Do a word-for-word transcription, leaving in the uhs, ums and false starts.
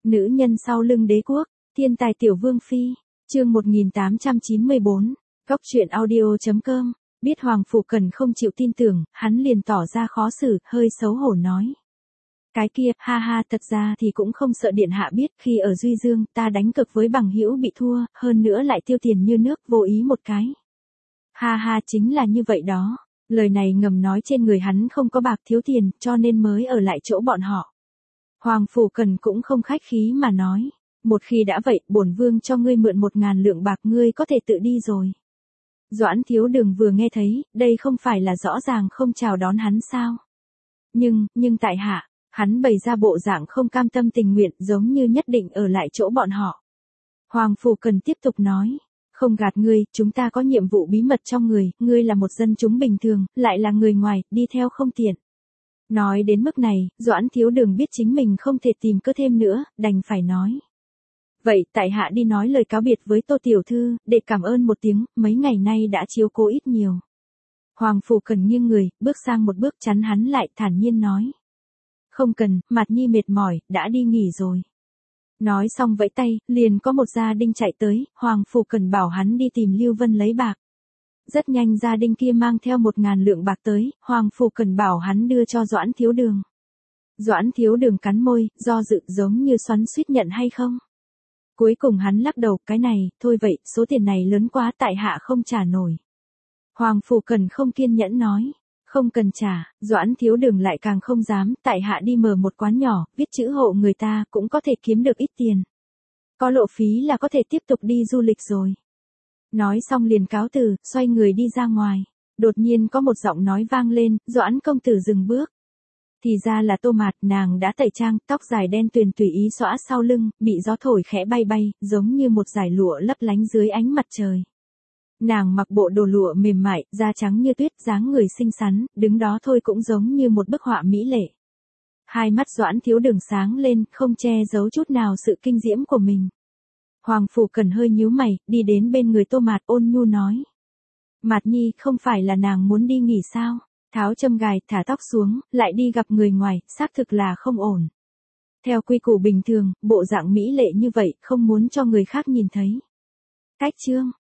Nữ nhân sau lưng đế quốc, thiên tài tiểu vương phi, chương một nghìn tám trăm chín mươi bốn, góc truyện audio chấm com, biết Hoàng Phủ Cần không chịu tin tưởng, hắn liền tỏ ra khó xử, hơi xấu hổ nói. Cái kia, ha ha, thật ra thì cũng không sợ điện hạ biết, khi ở Duy Dương, ta đánh cực với bằng hữu bị thua, hơn nữa lại tiêu tiền như nước, vô ý một cái. Ha ha, chính là như vậy đó. Lời này ngầm nói trên người hắn không có bạc, thiếu tiền, cho nên mới ở lại chỗ bọn họ. Hoàng Phủ Cần cũng không khách khí mà nói, một khi đã vậy, bổn vương cho ngươi mượn một ngàn lượng bạc, ngươi có thể tự đi rồi. Doãn Thiếu Đường vừa nghe thấy, đây không phải là rõ ràng không chào đón hắn sao? Nhưng, nhưng tại hạ, hắn bày ra bộ dạng không cam tâm tình nguyện, giống như nhất định ở lại chỗ bọn họ. Hoàng Phủ Cần tiếp tục nói, không gạt ngươi, chúng ta có nhiệm vụ bí mật trong người, ngươi là một dân chúng bình thường, lại là người ngoài, đi theo không tiện. Nói đến mức này, Doãn Thiếu Đường biết chính mình không thể tìm cớ thêm nữa, đành phải nói. Vậy, tại hạ đi nói lời cáo biệt với Tô Tiểu Thư, để cảm ơn một tiếng, mấy ngày nay đã chiếu cố ít nhiều. Hoàng Phủ Cần nghiêng người, bước sang một bước chắn hắn lại, thản nhiên nói. Không cần, Mạt Nhi mệt mỏi, đã đi nghỉ rồi. Nói xong vẫy tay, liền có một gia đình chạy tới, Hoàng Phủ Cần bảo hắn đi tìm Lưu Vân lấy bạc. Rất nhanh gia đình kia mang theo một ngàn lượng bạc tới, Hoàng Phủ Cần bảo hắn đưa cho Doãn Thiếu Đường. Doãn Thiếu Đường cắn môi, do dự giống như xoắn xuýt nhận hay không. Cuối cùng hắn lắc đầu, cái này, thôi vậy, số tiền này lớn quá, tại hạ không trả nổi. Hoàng Phủ Cần không kiên nhẫn nói, không cần trả. Doãn Thiếu Đường lại càng không dám, tại hạ đi mở một quán nhỏ, viết chữ hộ người ta, cũng có thể kiếm được ít tiền. Có lộ phí là có thể tiếp tục đi du lịch rồi. Nói xong liền cáo từ, xoay người đi ra ngoài. Đột nhiên có một giọng nói vang lên, Doãn công tử dừng bước. Thì ra là Tô Mạt, nàng đã tẩy trang, tóc dài đen tuyền tùy ý xõa sau lưng, bị gió thổi khẽ bay bay, giống như một dải lụa lấp lánh dưới ánh mặt trời. Nàng mặc bộ đồ lụa mềm mại, da trắng như tuyết, dáng người xinh xắn, đứng đó thôi cũng giống như một bức họa mỹ lệ. Hai mắt Doãn Thiếu Đường sáng lên, không che giấu chút nào sự kinh diễm của mình. Hoàng Phủ Cần hơi nhíu mày, đi đến bên người Tô Mạt, ôn nhu nói. Mạt Nhi, không phải là nàng muốn đi nghỉ sao? Tháo châm gài, thả tóc xuống, lại đi gặp người ngoài, xác thực là không ổn. Theo quy củ bình thường, bộ dạng mỹ lệ như vậy, không muốn cho người khác nhìn thấy. Cách chương.